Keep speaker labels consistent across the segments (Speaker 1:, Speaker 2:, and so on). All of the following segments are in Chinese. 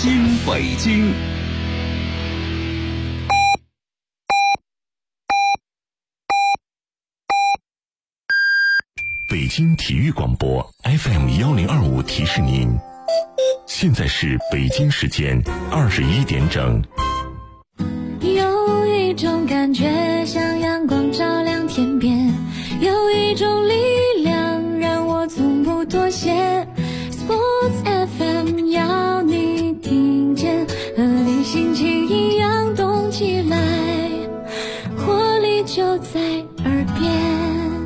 Speaker 1: 新北京。
Speaker 2: 北京体育广播 FM1025提示您，现在是北京时间21点整。
Speaker 3: 有一种感觉像阳光照亮天边，有一种力量让我从不妥协。 Sports FM 要你听见，和你心情一样动起来，活力就在耳边。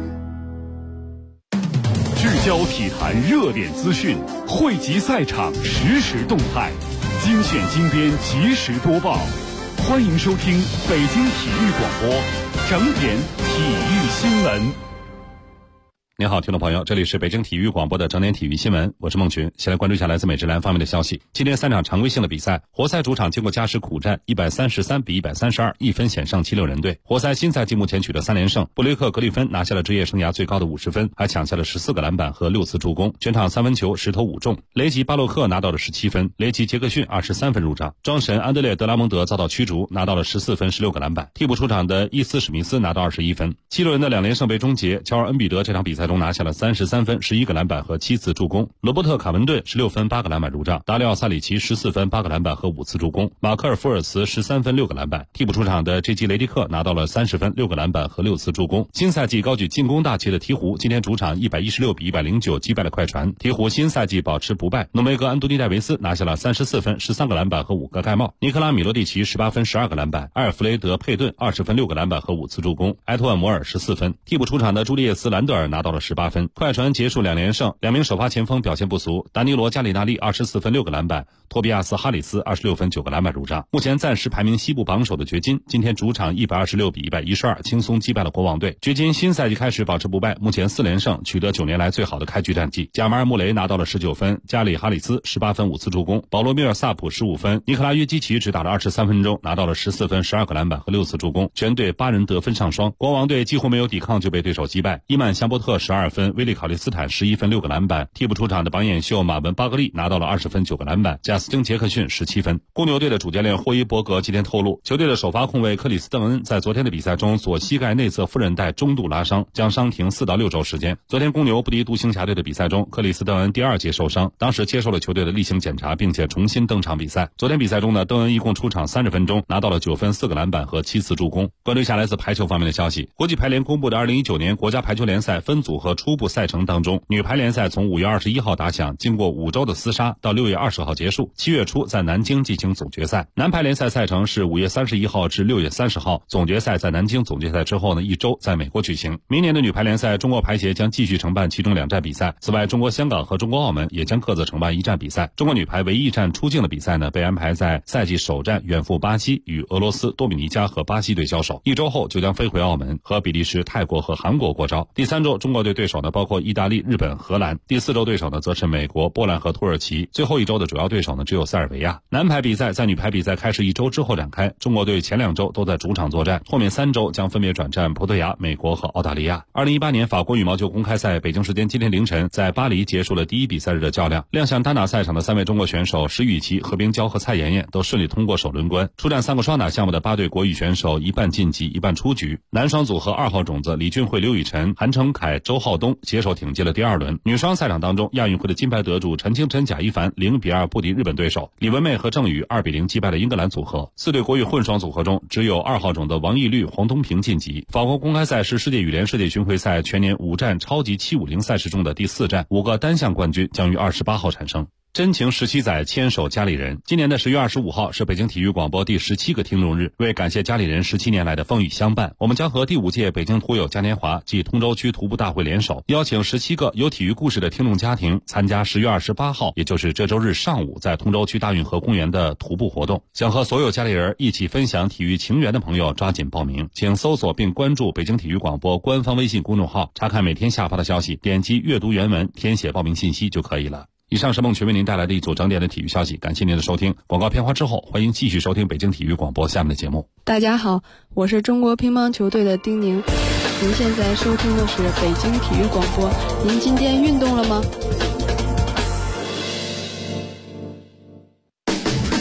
Speaker 4: 聚焦体坛热点资讯，汇集赛场实时动态，精选精编及时播报。欢迎收听北京体育广播整点体育新闻。
Speaker 5: 您好，听众朋友，这里是北京体育广播的整点体育新闻，我是孟群。先来关注一下来自美职篮方面的消息。今天3场常规性的比赛，活塞主场经过加时苦战133比132，一分险胜76人队。活塞新赛季目前取得3连胜，布雷克格里芬拿下了职业生涯最高的50分，还抢下了14个篮板和6次助攻，全场3分球10投5中。雷吉巴洛克拿到了17分，雷吉杰克逊23分入账。庄神安德烈德拉蒙德遭到驱逐，拿到了14分16个篮板。替补出场的伊斯史密斯拿到21分。76人的2连胜被终结，乔尔恩比德这场比赛中拿下了33分11个篮板和7次助攻，罗伯特卡文顿16分8个篮板入账，达里奥萨里奇14分8个篮板和5次助攻，马克尔福尔茨13分6个篮板。替补出场的 J.G. 雷迪克拿到了30分6个篮板和6次助攻。新赛季高举进攻大旗的鹈鹕今天主场116比109击败了快船，鹈鹕新赛季保持不败。诺梅格安东尼戴维斯拿下了34分13个篮板和5个盖帽，尼克拉米罗蒂奇18分12个篮板，埃尔弗雷德佩顿20分6个篮板和5次助攻，埃托万摩尔14分。替补出场的朱利叶斯兰德尔拿到了18分。快船结束2连胜，2名首发前锋表现不俗，达尼罗加里纳利24分6个篮板，托比亚斯哈里斯26分9个篮板入账。目前暂时排名西部榜首的掘金，今天主场126比112轻松击败了国王队。掘金新赛季开始保持不败，目前4连胜，取得9年来最好的开局战绩。加马尔穆雷拿到了19分，加里哈里斯18分5次助攻，保罗米尔萨普15分，尼克拉约基奇只打了23分钟，拿到了14分12个篮板和6次助攻，全队8人得分上双。国王队几乎没有抵抗就被对手击败，伊曼香波特12分，威利考利斯坦11分6个篮板。替补出场的榜眼秀马文巴格利拿到了20分9个篮板，贾斯汀杰克逊17分。公牛队的主教练霍伊伯格今天透露，球队的首发控卫克里斯邓恩在昨天的比赛中左膝盖内侧副韧带中度拉伤，将伤停4到6周时间。昨天公牛不敌独行侠队的比赛中，克里斯邓恩第2节受伤，当时接受了球队的例行检查，并且重新登场比赛。昨天比赛中呢，邓恩一共出场30分钟，拿到了9分4个篮板和7次助攻。关注一下来自排球方面的消息，国际排联公布的2019年国家排球联赛分组和初步赛程当中，女排联赛从5月21号打响，经过5周的厮杀，到6月20号结束，7月初在南京进行总决赛。男排联赛赛程是5月31号至6月30号，总决赛在南京，总决赛之后呢1周在美国举行。明年的女排联赛，中国排协将继续承办其中2站比赛，此外中国香港和中国澳门也将各自承办1站比赛。中国女排唯一一站出境的比赛呢，被安排在赛季首站远赴巴西，与俄罗斯、多米尼加和巴西队交手，1周后就将飞回澳门，和比利时、泰国和韩国过招。第3周中国队对手呢包括意大利、日本、荷兰，第4周对手呢则是美国、波兰和土耳其，最后1周的主要对手呢只有塞尔维亚。男排比赛在女排比赛开始1周之后展开，中国队前2周都在主场作战，后面3周将分别转战葡萄牙、美国和澳大利亚。2018年法国羽毛球公开赛北京时间今天凌晨在巴黎结束了第1比赛日的较量，亮相单打赛场的3位中国选手石宇奇、何冰娇和蔡妍妍都顺利通过首轮关。出战3个双打项目的8对国羽选手一半晋级一半出局。男双组合2号种子李俊慧、刘雨辰、韩成凯、周浩东携手挺进了第2轮。女双赛场当中，亚运会的金牌得主陈清晨、贾一凡0比2不敌日本对手，李文媚和郑宇2比0击败了英格兰组合。4对国羽混双组合中，只有2号种的王懿律、黄东萍晋级。法国公开赛是世界羽联世界巡回赛全年5站超级750赛事中的第4站，5个单项冠军将于28号产生。真情17载，牵手家里人。今年的10月25号是北京体育广播第17个听众日，为感谢家里人17年来的风雨相伴，我们将和第5届北京徒友嘉年华暨通州区徒步大会联手，邀请17个有体育故事的听众家庭参加10月28号，也就是这周日上午在通州区大运河公园的徒步活动。想和所有家里人一起分享体育情缘的朋友抓紧报名，请搜索并关注北京体育广播官方微信公众号，查看每天下发的消息，点击阅读原文，填写报名信息就可以了。以上是孟群为您带来的一组整点的体育消息，感谢您的收听。广告片花之后，欢迎继续收听北京体育广播下面的节目。
Speaker 6: 大家好，我是中国乒乓球队的丁宁，您现在收听的是北京体育广播。您今天运动了吗？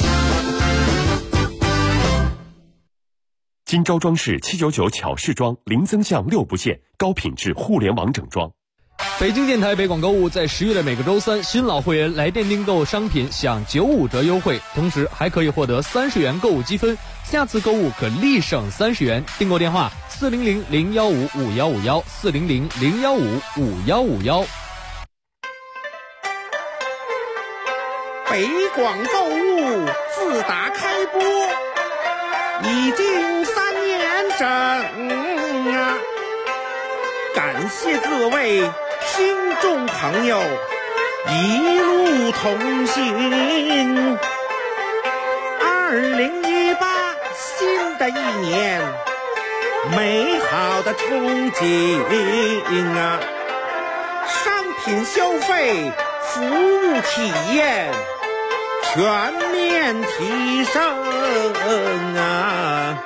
Speaker 1: 金招装饰799巧饰装，零增项6不限，高品质互联网整装。
Speaker 7: 北京电台北广购物在10月的每个周三，新老会员来电订购商品享95折优惠，同时还可以获得30元购物积分，下次购物可立省30元。订购电话400-015-5151 400-015-5151。
Speaker 8: 北广购物自打开播已经3年整啊，感谢各位听众朋友一路同行。2018新的一年，美好的憧憬啊，商品消费，服务体验全面提升啊！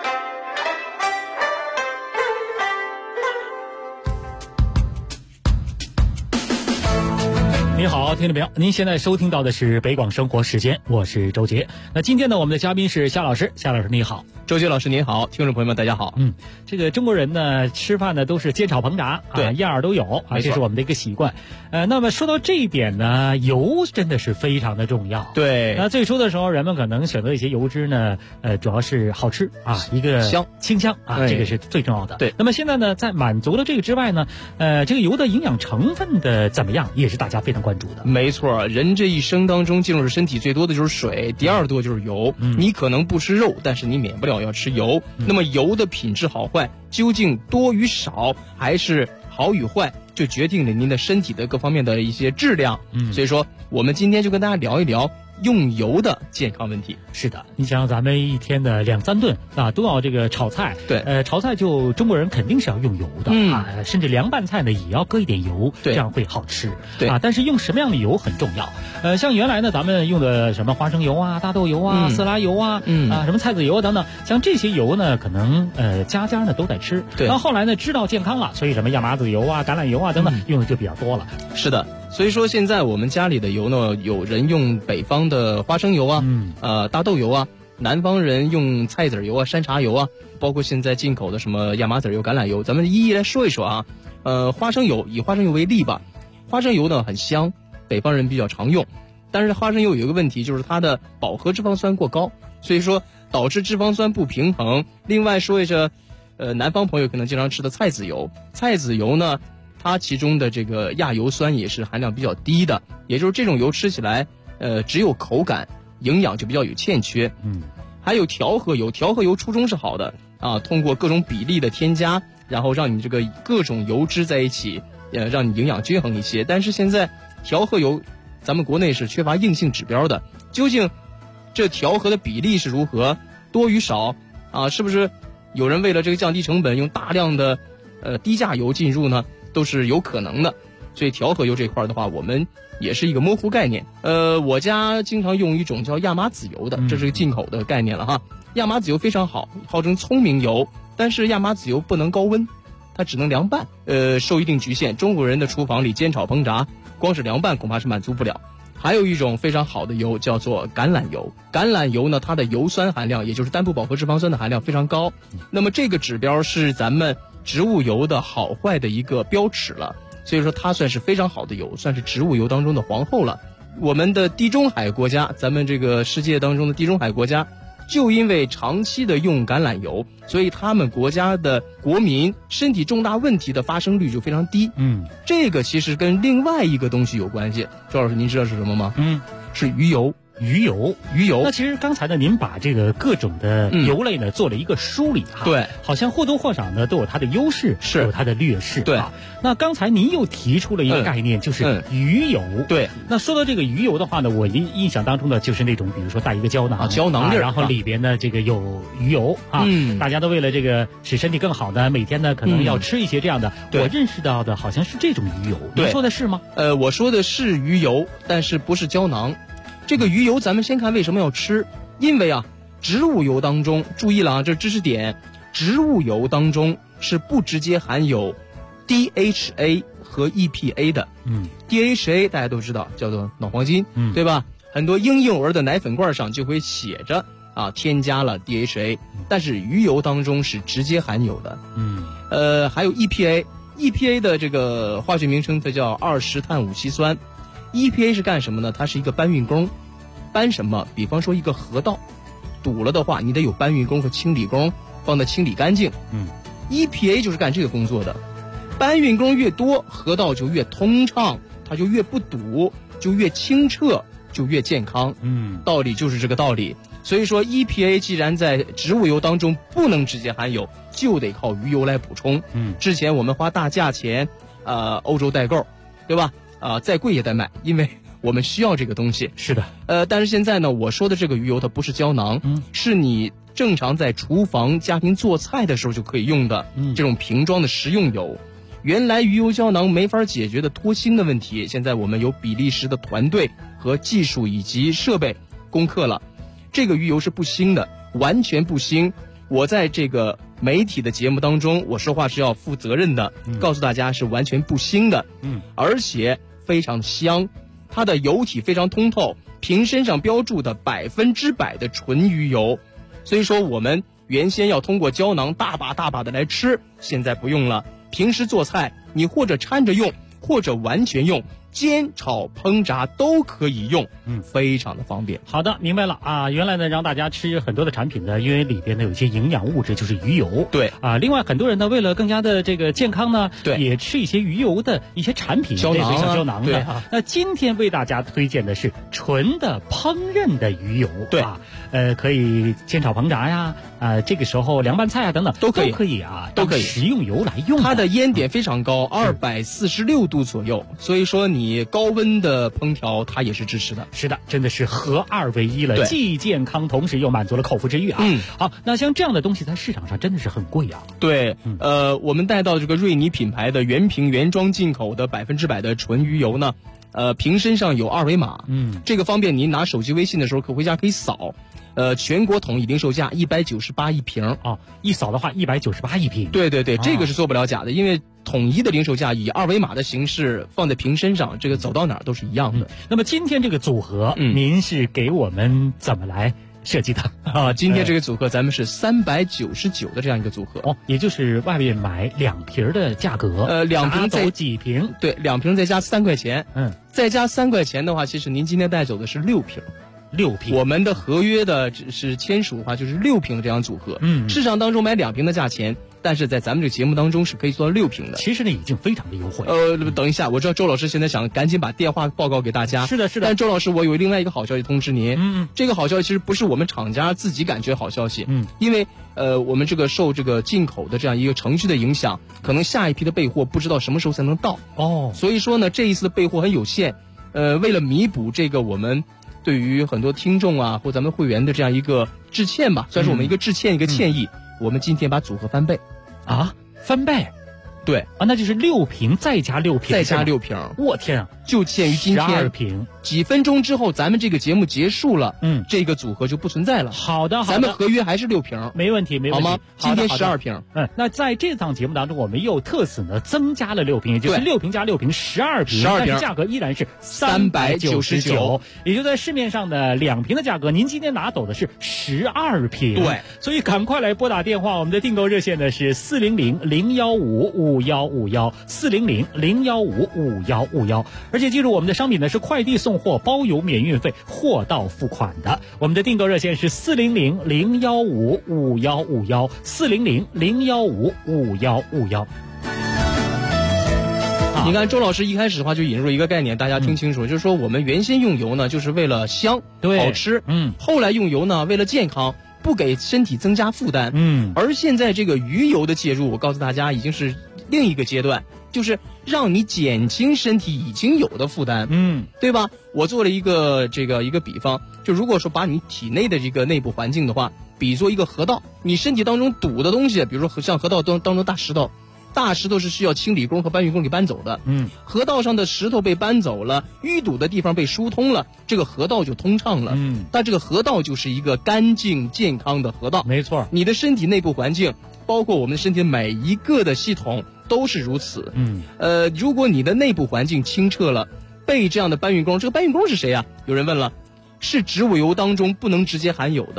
Speaker 9: 你好，听众朋友，您现在收听到的是北广生活时间，我是周杰。那今天呢，我们的嘉宾是夏老师，夏老师你好。
Speaker 7: 周杰老师您好，听众朋友们大家好。
Speaker 9: 这个中国人呢吃饭呢都是煎炒烹炸，
Speaker 7: 对，
Speaker 9: 样儿都有啊，这是我们的一个习惯。那么说到这一点呢，油真的是非常的重要。
Speaker 7: 对，
Speaker 9: 那最初的时候，人们可能选择一些油脂呢，主要是好吃啊，一个清香啊，这个是最重要的。
Speaker 7: 对，
Speaker 9: 那么现在呢，在满足了这个之外呢，这个油的营养成分的怎么样，也是大家非常关注的。
Speaker 7: 没错，人这一生当中进入身体最多的就是水，第二多就是油。你可能不吃肉，但是你免不了要吃油。那么油的品质好坏究竟多与少，还是好与坏，就决定了您的身体的各方面的一些质量。所以说我们今天就跟大家聊一聊用油的健康问题。
Speaker 9: 是的，你想咱们一天的2、3顿啊，都要这个炒菜。
Speaker 7: 对，
Speaker 9: 炒菜就中国人肯定是要用油的啊，甚至凉拌菜呢也要搁一点油，这样会好吃。
Speaker 7: 对啊，
Speaker 9: 但是用什么样的油很重要。像原来呢，咱们用的什么花生油啊、大豆油啊、色拉油啊，什么菜籽油啊等等，像这些油呢，可能家家呢都在吃。
Speaker 7: 对，
Speaker 9: 然后后来呢，知道健康了，所以什么亚麻籽油啊、橄榄油啊等等，用的就比较多了。
Speaker 7: 是的。所以说现在我们家里的油呢，有人用北方的花生油啊，大豆油啊，南方人用菜籽油啊、山茶油啊，包括现在进口的什么亚麻籽油、橄榄油，咱们一一来说一说啊。花生油，以花生油为例吧，花生油呢很香，北方人比较常用，但是花生油有一个问题，就是它的饱和脂肪酸过高，所以说导致脂肪酸不平衡。另外说一说，南方朋友可能经常吃的菜籽油，菜籽油呢，它其中的这个亚油酸也是含量比较低的，也就是这种油吃起来，只有口感，营养就比较有欠缺。还有调和油，调和油初衷是好的啊，通过各种比例的添加，然后让你这个各种油脂在一起，让你营养均衡一些。但是现在调和油，咱们国内是缺乏硬性指标的，究竟这调和的比例是如何，多与少啊？是不是有人为了这个降低成本，用大量的低价油进入呢？都是有可能的。所以调和油这块的话，我们也是一个模糊概念。我家经常用一种叫亚麻籽油的，这是个进口的概念了哈。亚麻籽油非常好，号称聪明油，但是亚麻籽油不能高温，它只能凉拌，受一定局限。中国人的厨房里煎炒烹炸，光是凉拌恐怕是满足不了。还有一种非常好的油叫做橄榄油，橄榄油呢，它的油酸含量，也就是单不饱和脂肪酸的含量非常高。那么这个指标是咱们植物油的好坏的一个标尺了，所以说它算是非常好的油，算是植物油当中的皇后了。我们的地中海国家，咱们这个世界当中的地中海国家，就因为长期的用橄榄油，所以他们国家的国民身体重大问题的发生率就非常低。这个其实跟另外一个东西有关系。周老师，您知道是什么吗？是鱼油。鱼油。那其实刚才呢，您把这个各种的油类呢做了一个梳理哈。对，好像或多或少呢都有它的优势，是有它的劣势。对。那刚才您又提出了一个概念，就是鱼油。对。那说到这个鱼油的话呢，我印象当中的就是那种，比如说带一个胶囊，胶囊粒，然后里边呢这个有鱼油啊。大家都为了这个使身体更好呢，每天呢可能要吃一些这样的。我认识到的好像是这种鱼油。您说的是吗？我说的是鱼油，但是不是胶囊。这个鱼油咱们先看为什么要吃，因为啊，植物油当中，注意了啊，这知识点，植物油当中是不直接含有 DHA 和 EPA 的。DHA 大家都知道叫做脑黄金，对吧？很多婴幼儿的奶粉罐上就会写着添加了 DHA， 但是鱼油当中是直接含有的。还有 EPA 的这个化学名称它叫20碳五烯酸。EPA 是干什么呢？它是一个搬运工。搬什么？比方说一个河道堵了的话，你得有搬运工和清理工帮它清理干净。EPA 就是干这个工作的。搬运工越多，河道就越通畅，它就越不堵，就越清澈，就越健康。道理就是这个道理。所以说 EPA 既然在植物油当中不能直接含有，就得靠鱼油来补充。之前我们花大价钱欧洲代购，对吧？再贵也得买，因为我们需要这个东西。
Speaker 9: 是的。
Speaker 7: 但是现在呢，我说的这个鱼油它不是胶囊，是你正常在厨房家庭做菜的时候就可以用的这种瓶装的食用油。原来鱼油胶囊没法解决的脱星的问题，现在我们有比利时的团队和技术以及设备攻克了。这个鱼油是不腥的，完全不腥。我在这个媒体的节目当中，我说话是要负责任的，告诉大家是完全不腥的。而且非常香，它的油体非常通透，瓶身上标注的100%的纯鱼油。所以说我们原先要通过胶囊大把大把的来吃，现在不用了。平时做菜你或者掺着用，或者完全用，煎炒烹炸都可以用，非常的方便。
Speaker 9: 好的，明白了啊。原来呢，让大家吃很多的产品呢，因为里边呢有一些营养物质，就是鱼油。
Speaker 7: 对
Speaker 9: 啊，另外很多人呢，为了更加的这个健康呢，
Speaker 7: 对，
Speaker 9: 也吃一些鱼油的一些产品，
Speaker 7: 胶囊
Speaker 9: 像胶囊的。
Speaker 7: 对
Speaker 9: 那今天为大家推荐的是纯的烹饪的鱼油。
Speaker 7: 对
Speaker 9: 可以煎炒烹炸呀，这个时候凉拌菜啊等等
Speaker 7: 都可以
Speaker 9: 都可以食用油来用。
Speaker 7: 它的烟点非常高，246度左右，所以说你高温的烹调它也是支持的。
Speaker 9: 是的，真的是合二为一了，
Speaker 7: 对，
Speaker 9: 既健康，同时又满足了口腹之欲啊。好，那像这样的东西在市场上真的是很贵啊。
Speaker 7: 对，我们带到这个瑞尼品牌的原瓶原装进口的100%的纯鱼油呢，瓶身上有2维码，这个方便您拿手机微信的时候回家可以扫。全国统一零售价198一瓶
Speaker 9: 一扫的话198一瓶。
Speaker 7: 对，这个是做不了假的，因为统一的零售价以2维码的形式放在瓶身上，这个走到哪儿都是一样的。
Speaker 9: 那么今天这个组合，您是给我们怎么来设计的
Speaker 7: 今天这个组合咱们是399的这样一个组合
Speaker 9: 也就是外面买2瓶的价格
Speaker 7: ，2瓶再
Speaker 9: 几瓶？
Speaker 7: 对，2瓶再加3块钱，再加3块钱的话，其实您今天带走的是6瓶。我们的合约的是签署的话就是6瓶的这样组合。市场当中买2瓶的价钱，但是在咱们这个节目当中是可以做到6瓶的。
Speaker 9: 其实呢已经非常的优惠。
Speaker 7: 等一下，我知道周老师现在想赶紧把电话报告给大家。
Speaker 9: 是的。
Speaker 7: 但周老师，我有另外一个好消息通知您。这个好消息其实不是我们厂家自己感觉好消息。因为我们这个受这个进口的这样一个程序的影响，可能下一批的备货不知道什么时候才能到。所以说呢，这一次的备货很有限。为了弥补这个我们对于很多听众啊或咱们会员的这样一个致歉吧，算是我们一个致歉一个歉意，我们今天把组合翻倍。
Speaker 9: 翻倍？
Speaker 7: 对
Speaker 9: 那就是6瓶再加6瓶，
Speaker 7: 再加6瓶。
Speaker 9: 我天啊！
Speaker 7: 就限于今天
Speaker 9: 12瓶，
Speaker 7: 几分钟之后咱们这个节目结束了，这个组合就不存在了。
Speaker 9: 好的，
Speaker 7: 咱们合约还是6瓶，
Speaker 9: 没问题，
Speaker 7: 好吗？今天12瓶。
Speaker 9: 那在这档节目当中，我们又特此呢增加了6瓶，也就是6瓶加6瓶12瓶，但是价格依然是399，也就在市面上的2瓶的价格，您今天拿走的是12瓶。
Speaker 7: 对，
Speaker 9: 所以赶快来拨打电话，我们的订购热线呢是400-015-5151，400-015-5151。而且记住，我们的商品呢是快递送货包邮免运费，货到付款的。我们的订购热线是400-015-5151，400-015-5151。
Speaker 7: 你看周老师一开始的话就引入一个概念，大家听清楚，就是说我们原先用油呢就是为了香好吃，后来用油呢为了健康，不给身体增加负担，而现在这个鱼油的介入，我告诉大家已经是另一个阶段，就是让你减轻身体已经有的负担，对吧？我做了一个比方，就如果说把你体内的这个内部环境的话，比作一个河道，你身体当中堵的东西，比如说像河道当中大石头是需要清理工和搬运工给搬走的，河道上的石头被搬走了，淤堵的地方被疏通了，这个河道就通畅了，但这个河道就是一个干净健康的河道。
Speaker 9: 没错，
Speaker 7: 你的身体内部环境，包括我们身体每一个的系统都是如此。如果你的内部环境清澈了，被这样的搬运工，这个搬运工是谁啊？有人问了，是植物油当中不能直接含有的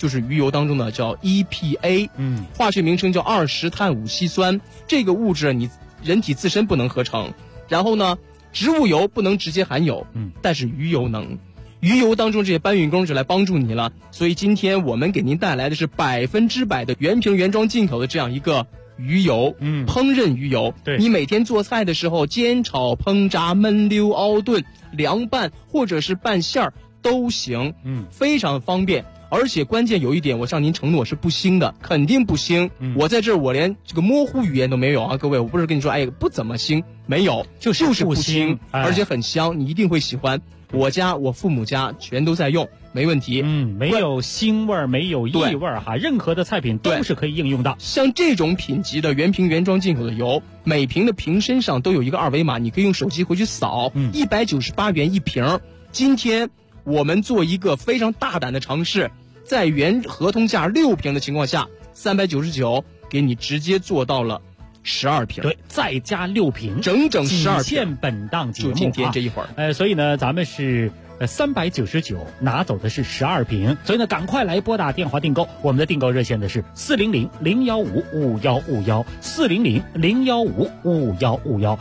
Speaker 7: 就是鱼油当中的叫 EPA， 化学名称叫20碳五烯酸。这个物质你人体自身不能合成，然后呢，植物油不能直接含有，但是鱼油能。鱼油当中这些搬运工就来帮助你了，所以今天我们给您带来的是100%的原瓶原装进口的这样一个鱼油，烹饪鱼油。
Speaker 9: 对，
Speaker 7: 你每天做菜的时候，煎炒烹炸焖溜熬炖凉拌或者是拌馅儿都行，非常方便。而且关键有一点，我向您承诺是不腥的，肯定不腥。我在这儿我连这个模糊语言都没有啊，各位，我不是跟你说哎不怎么腥，没有，就是不腥，而且很香，你一定会喜欢。我家我父母家全都在用，没问题。
Speaker 9: 没有腥味儿，没有异味儿哈，任何的菜品都是可以应用的。
Speaker 7: 像这种品级的原瓶原装进口的油，每瓶的瓶身上都有一个2维码，你可以用手机回去扫，198元一瓶。今天我们做一个非常大胆的尝试，在原合同价6瓶的情况下，399给你直接做到了12瓶，
Speaker 9: 对，再加6瓶，
Speaker 7: 整整12瓶，
Speaker 9: 限本档节目，
Speaker 7: 就今天这一会儿。
Speaker 9: 所以呢，咱们是399拿走的是12瓶，所以呢，赶快来拨打电话订购，我们的订购热线的是400-015-5151，400-015-5151。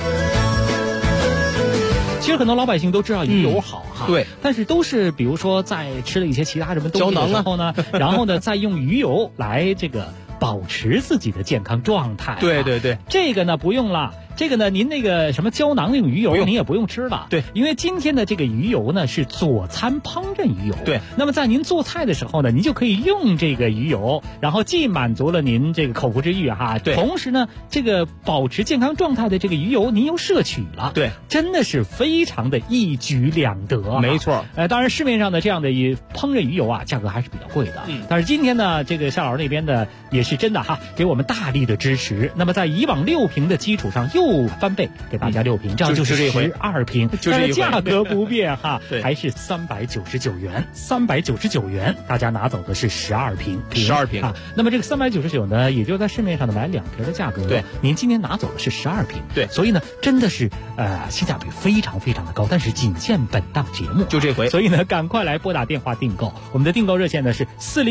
Speaker 9: 其实很多老百姓都知道鱼油好哈，
Speaker 7: 对，
Speaker 9: 但是都是比如说在吃了一些其他什么东西的时候呢，然后呢再用鱼油来这个保持自己的健康状态。
Speaker 7: 对对对，
Speaker 9: 这个呢不用了。这个呢，您那个什么胶囊那种鱼油，您也不用吃了。
Speaker 7: 对，
Speaker 9: 因为今天的这个鱼油呢是佐餐烹饪鱼油。
Speaker 7: 对，
Speaker 9: 那么在您做菜的时候呢，您就可以用这个鱼油，然后既满足了您这个口腹之欲哈，
Speaker 7: 对，
Speaker 9: 同时呢，这个保持健康状态的这个鱼油您又摄取了。
Speaker 7: 对，
Speaker 9: 真的是非常的一举两得。
Speaker 7: 没错。
Speaker 9: 当然市面上的这样的烹饪鱼油啊，价格还是比较贵的。但是今天呢，这个夏老师那边的也是真的哈，给我们大力的支持。那么在以往6瓶的基础上又翻倍。给大家6瓶，这样就是12瓶，但是价格不变哈，还是399元，399元，大家拿走的是12瓶
Speaker 7: ，12瓶
Speaker 9: 啊。那么这个399呢，也就在市面上的买2瓶的价格，
Speaker 7: 对，
Speaker 9: 您今天拿走的是12瓶，
Speaker 7: 对，
Speaker 9: 所以呢，真的是性价比非常非常的高，但是仅限本档节目，
Speaker 7: 就这回，
Speaker 9: 所以呢，赶快来拨打电话订购，我们的订购热线呢是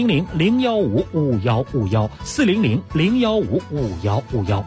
Speaker 9: 400-015-5151，400-015-5151。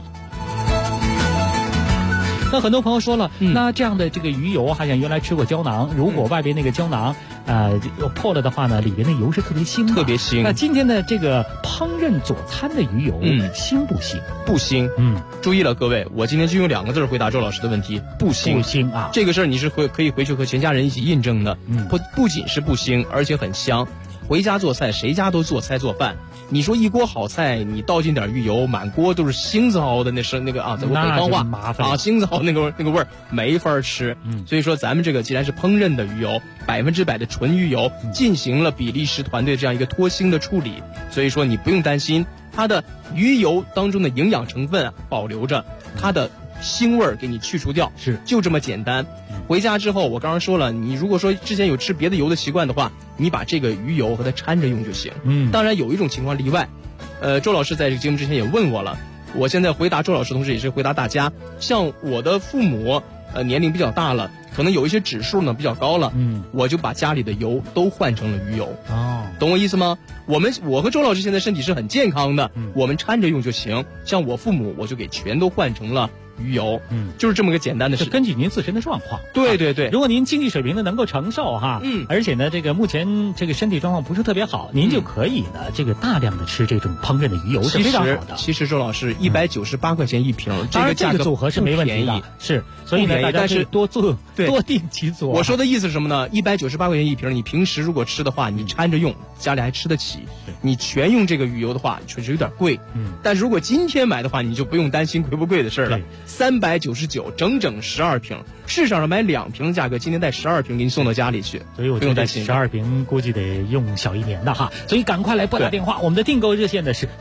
Speaker 9: 那很多朋友说了，那这样的这个鱼油，好像原来吃过胶囊，如果外边那个胶囊破了的话呢，里边的油是特别腥的，
Speaker 7: 特别腥。
Speaker 9: 那今天的这个烹饪佐餐的鱼油，腥不腥？
Speaker 7: 不腥。注意了各位，我今天就用2个字回答周老师的问题，不腥。
Speaker 9: 不腥啊，
Speaker 7: 这个事儿你是可以回去和全家人一起印证的。不仅是不腥，而且很香。回家做菜，谁家都做菜做饭。你说一锅好菜，你倒进点鱼油，满锅都是腥子熬的，那个啊，咱们北方话
Speaker 9: 麻烦
Speaker 7: 啊，腥子熬那个味儿没法吃。所以说咱们这个既然是烹饪的鱼油，100%的纯鱼油，进行了比利时团队这样一个脱腥的处理，所以说你不用担心它的鱼油当中的营养成分保留着，它的腥味儿给你去除掉，
Speaker 9: 是就
Speaker 7: 这么简单。回家之后，我刚刚说了，你如果说之前有吃别的油的习惯的话，你把这个鱼油和它掺着用就行。当然有一种情况例外，周老师在这个节目之前也问我了，我现在回答周老师同时也是回答大家，像我的父母年龄比较大了，可能有一些指数呢比较高了，我就把家里的油都换成了鱼油。懂我意思吗？我和周老师现在身体是很健康的，我们掺着用就行。像我父母，我就给全都换成了鱼油，就是这么个简单的事。
Speaker 9: 根据您自身的状况，
Speaker 7: 对对对。
Speaker 9: 如果您经济水平呢能够承受哈，而且呢这个目前这个身体状况不是特别好，您就可以呢这个大量的吃这种烹饪的鱼油是非常好的。
Speaker 7: 其实周老师198块钱一瓶，这个价格
Speaker 9: 组合是没问题的，是，所以呢大家是多定期做。
Speaker 7: 我说的意思是什么呢？198块钱一瓶，你平时如果吃的话，你掺着用，家里还吃得起。你全用这个鱼油的话，确实有点贵。但是如果今天买的话，你就不用担心贵不贵的事了。399，整整12瓶。市场上买2瓶的价格，今天带12瓶给你送到家里去，
Speaker 9: 所以我觉得12瓶估计得用小1年的哈。所以赶快来拨打电话，我们的订购热线呢是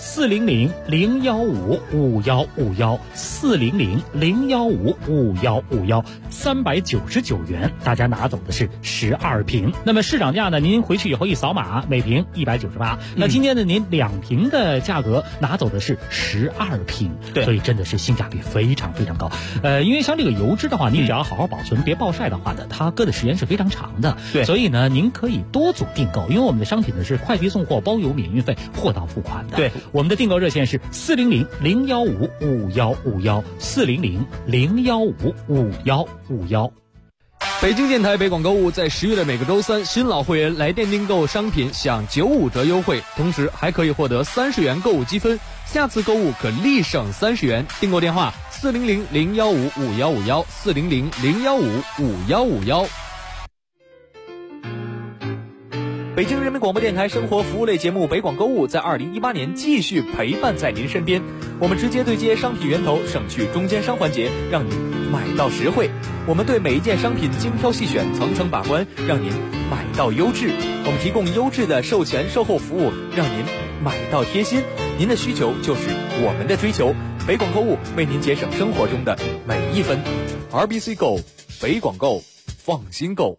Speaker 9: 400-015-5151，400-015-5151，399元，大家拿走的是12瓶。那么市场价呢，您回去以后一扫码，每瓶198。那今天呢，您2瓶的价格拿走的是12瓶，
Speaker 7: 对，
Speaker 9: 所以真的是性价比非常常非常高。因为像这个油脂的话，你只要好好保存，别暴晒的话呢，它搁的时间是非常长的。
Speaker 7: 对，
Speaker 9: 所以呢，您可以多组订购，因为我们的商品呢是快递送货、包邮、免运费、货到付款的。
Speaker 7: 对，
Speaker 9: 我们的订购热线是400-015-5151，400-015-5151。
Speaker 10: 北京电台北广购物在10月的每个周三，新老会员来电订购商品享95折优惠，同时还可以获得30元购物积分，下次购物可立省30元。订购电话400-015-5151，400-015-5151。北京人民广播电台生活服务类节目北广购物在2018年继续陪伴在您身边，我们直接对接商品源头，省去中间商环节，让您买到实惠。我们对每一件商品精挑细选，层层把关，让您买到优质。我们提供优质的售前售后服务，让您买到贴心。您的需求就是我们的追求，北广购物为您节省生活中的每一分。RBC Go， 北广购，放心购。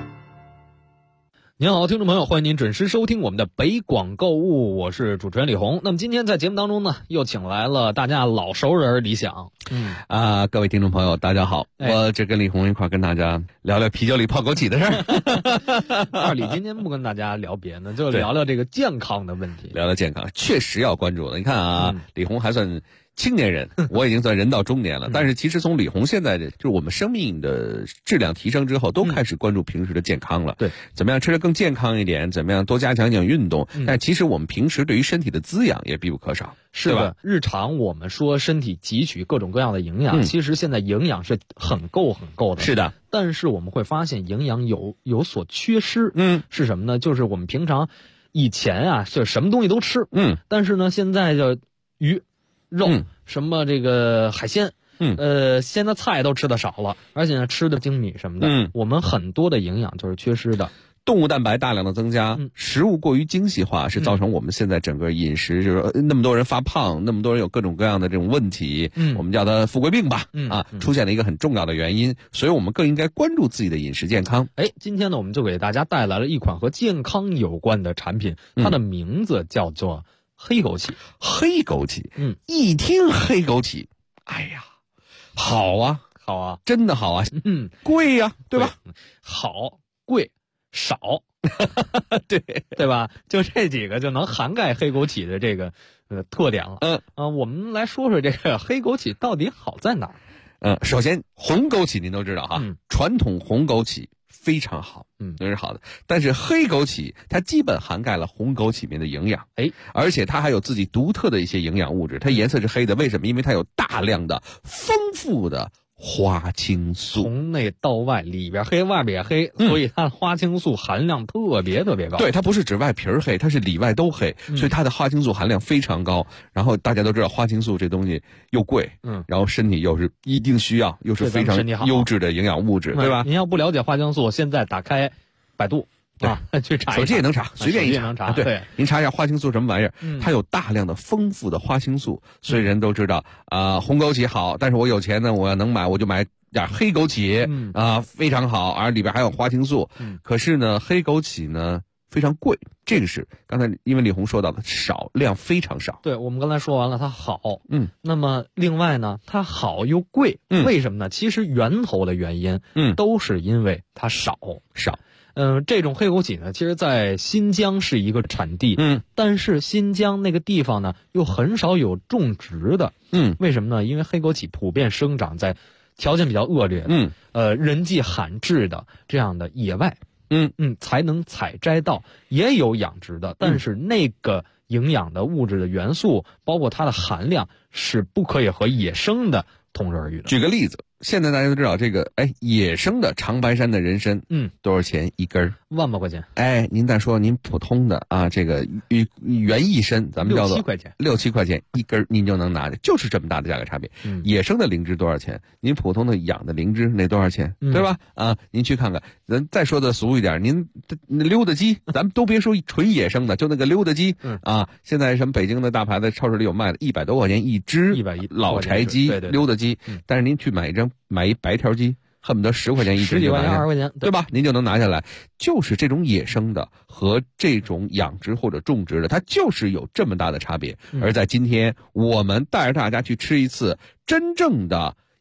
Speaker 10: 您好，听众朋友，欢迎您准时收听我们的北广购物，我是主持人李红。那么今天在节目当中呢，又请来了大家老熟人李想。
Speaker 11: 各位听众朋友，大家好，我这跟李红一块跟大家聊聊啤酒里泡枸杞的事儿。
Speaker 7: 二李今天不跟大家聊别的，就聊聊这个健康的问题。
Speaker 11: 聊聊健康，确实要关注的。你看啊，李红还算青年人，我已经算人到中年了。但是其实从李红现在就是我们生命的质量提升之后，都开始关注平时的健康了。
Speaker 7: 对，
Speaker 11: 怎么样吃得更健康一点？怎么样多加强一点运动？但其实我们平时对于身体的滋养也必不可少。
Speaker 7: 是的，日常我们说身体汲取各种各样的营养，其实现在营养是很够的。
Speaker 11: 是的，
Speaker 7: 但是我们会发现营养有所缺失。是什么呢？就是我们平常以前啊，就什么东西都吃。但是呢，现在就鱼、肉、什么这个海鲜。现在菜都吃的少了，而且呢吃的精米什么的。我们很多的营养就是缺失的。
Speaker 11: 动物蛋白大量的增加，食物过于精细化，是造成我们现在整个饮食就是那么多人发胖，那么多人有各种各样的这种问题，我们叫它富贵病吧，出现了一个很重要的原因，所以我们更应该关注自己的饮食健康。
Speaker 7: 今天呢，我们就给大家带来了一款和健康有关的产品，它的名字叫做黑枸杞。
Speaker 11: 黑枸杞，一听黑枸杞，哎呀，好啊，真的好啊，贵呀，对吧？
Speaker 7: 好，贵。少，对吧？就这几个就能涵盖黑枸杞的这个特点了。我们来说说这个黑枸杞到底好在哪儿？
Speaker 11: 首先红枸杞您都知道哈，传统红枸杞非常好，都是好的。但是黑枸杞它基本涵盖了红枸杞里面的营养，而且它还有自己独特的一些营养物质。它颜色是黑的，为什么？因为它有大量的丰富的花青素，
Speaker 7: 从内到外，里边黑外边也黑，所以它的花青素含量特别高。
Speaker 11: 对，它不是指外皮黑，它是里外都黑，所以它的花青素含量非常高。然后大家都知道花青素这东西又贵，然后身体又是一定需要，又是非常优质的营养物质，对吧？
Speaker 7: 您要不了解花青素，现在打开百度。去查一查，
Speaker 11: 手机也能查，随便一查。
Speaker 7: 对，
Speaker 11: 您查一下花青素什么玩意儿？它有大量的丰富的花青素，所以人都知道红枸杞好，但是我有钱呢，我要能买，我就买点黑枸杞，非常好，而里边还有花青素。可是呢，黑枸杞呢非常贵，这个是刚才因为李红说到的少，量非常少。
Speaker 7: 对，我们刚才说完了它好，那么另外呢，它好又贵，为什么呢？其实源头的原因，都是因为它少。这种黑枸杞呢，其实在新疆是一个产地，但是新疆那个地方呢，又很少有种植的，为什么呢？因为黑枸杞普遍生长在条件比较恶劣的，人迹罕至的这样的野外，才能采摘到。也有养殖的，但是那个营养的物质的元素，包括它的含量，是不可以和野生的同日而语的。
Speaker 11: 举个例子。现在大家都知道这个，野生的长白山的人参，多少钱一根
Speaker 7: ？1万把块钱。
Speaker 11: 您再说您普通的这个原意参，咱们叫做6、7块钱一根，您就能拿去，就是这么大的价格差别。野生的灵芝多少钱？您普通的养的灵芝那多少钱？对吧？您去看看。咱再说的俗一点，您溜达鸡，咱们都别说纯野生的，就那个溜达鸡，现在什么北京的大牌子超市里有卖的，100多块钱一只
Speaker 7: ，110
Speaker 11: 老柴鸡，溜达鸡。但是您去买一白条鸡，恨不得10块钱一只，10
Speaker 7: 几块钱20块钱，
Speaker 11: 对吧？您就能拿下来。就是这种野生的和这种养殖或者种植的，它就是有这么大的差别。而在今天，我们带着大家去吃一次真正的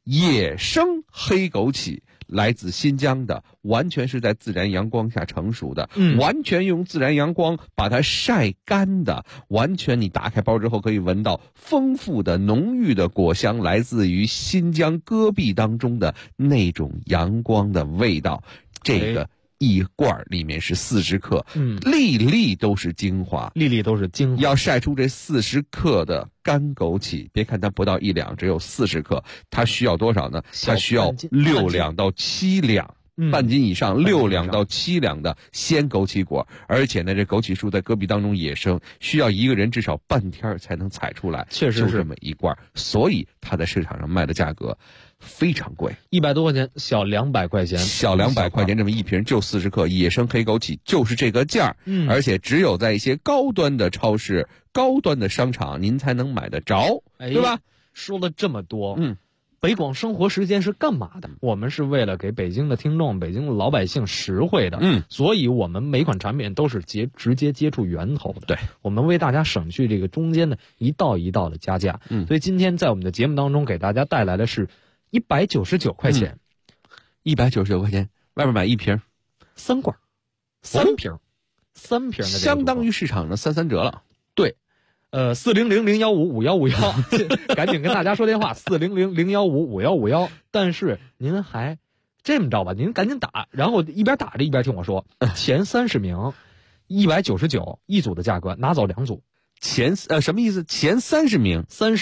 Speaker 11: 野生黑枸杞，来自新疆的，完全是在自然阳光下成熟的，完全用自然阳光把它晒干的，完全你打开包之后可以闻到丰富的浓郁的果香，来自于新疆戈壁当中的那种阳光的味道。这个一罐里面是40克，粒粒都是精华，要晒出这40克的干枸杞，别看它不到1两，只有40克，它需要多少呢？它需要6两到7两。半斤以上，6两到7两的鲜枸杞果，而且呢，这枸杞树在戈壁当中野生，需要一个人至少半天才能采出来，
Speaker 7: 确实是
Speaker 11: 就这么一罐，所以它在市场上卖的价格非常贵
Speaker 7: ，100多块钱，小200块钱，
Speaker 11: 小200块钱这么一瓶就40克，野生黑枸杞就是这个价，而且只有在一些高端的超市、高端的商场您才能买得着，对吧？
Speaker 7: 说了这么多，北广生活时间是干嘛的？我们是为了给北京的听众、北京的老百姓实惠的，所以我们每款产品都是直接接触源头的。
Speaker 11: 对，
Speaker 7: 我们为大家省去这个中间的一道一道的加价。所以今天在我们的节目当中给大家带来的是199块钱
Speaker 11: ，199块钱，外面买一瓶
Speaker 7: ，3罐，3瓶的，
Speaker 11: 相当于市场的33折了。
Speaker 7: 对。400-015-5151，赶紧跟大家说电话，400-015-5151。但是您还这么着吧，您赶紧打，然后一边打着一边听我说，前30名199一组的价格，拿走2组。
Speaker 11: 什么意思？前30名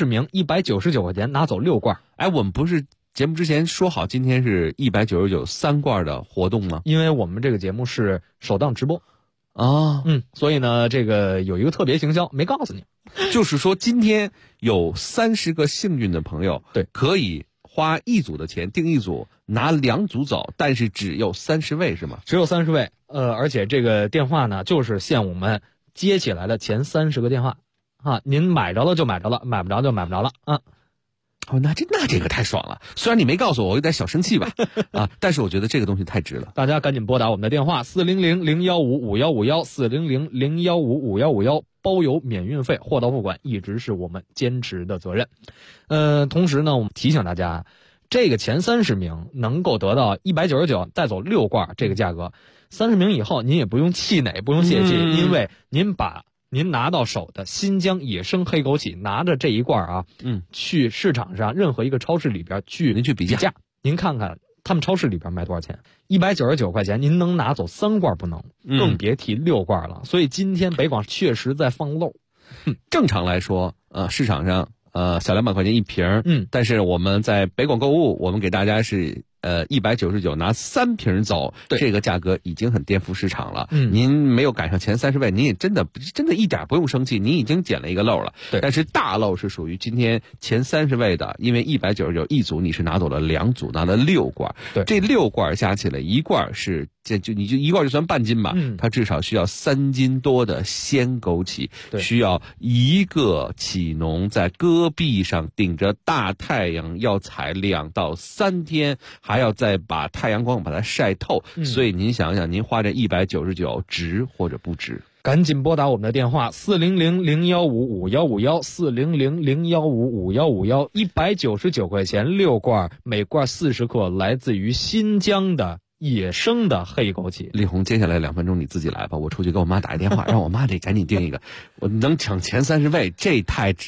Speaker 7: 199块钱，拿走6罐。
Speaker 11: 哎，我们不是节目之前说好今天是199 3罐的活动吗？
Speaker 7: 因为我们这个节目是首档直播。所以呢，这个有一个特别行销没告诉你，
Speaker 11: 就是说今天有30个幸运的朋友，
Speaker 7: 对，
Speaker 11: 可以花1组的钱订1组，拿2组走，但是只有30位是吗？
Speaker 7: 只有30位，而且这个电话呢，就是限我们接起来的前30个电话，您买着了就买着了，买不着就买不着了啊。
Speaker 11: 那这个太爽了！虽然你没告诉我有点小生气吧，但是我觉得这个东西太值了。
Speaker 7: 大家赶紧拨打我们的电话400-015-5151，400-015-5151，包邮免运费，货到付款，一直是我们坚持的责任。同时呢，我们提醒大家，这个前30名能够得到199带走6罐这个价格，30名以后您也不用气馁，不用泄气，因为您拿到手的新疆野生黑枸杞，拿着这一罐去市场上任何一个超市里边您去比价，您看看他们超市里边卖多少钱？199块钱，您能拿走3罐不能，更别提6罐了。所以今天北广确实在放漏。
Speaker 11: 正常来说，市场上小200块钱一瓶，但是我们在北广购物，我们给大家是199拿3瓶走，这个价格已经很颠覆市场了。您没有赶上前30位，您也真的一点不用生气，您已经捡了一个漏了。但是大漏是属于今天前30位的，因为199一组你是拿走了2组，拿了6罐。这6罐加起来1罐是你就1罐就算半斤吧，它至少需要3斤多的鲜枸杞，需要一个杞农在戈壁上顶着大太阳要采2到3天。还要再把太阳光把它晒透，所以您想想，您花这199值或者不值？
Speaker 7: 赶紧拨打我们的电话400-015-5151，400-015-5151，199块钱6罐，每罐40克，来自于新疆的野生的黑枸杞。
Speaker 11: 丽红，接下来2分钟你自己来吧，我出去给我妈打个电话，让我妈得赶紧订一个，我能抢前30位，这太值。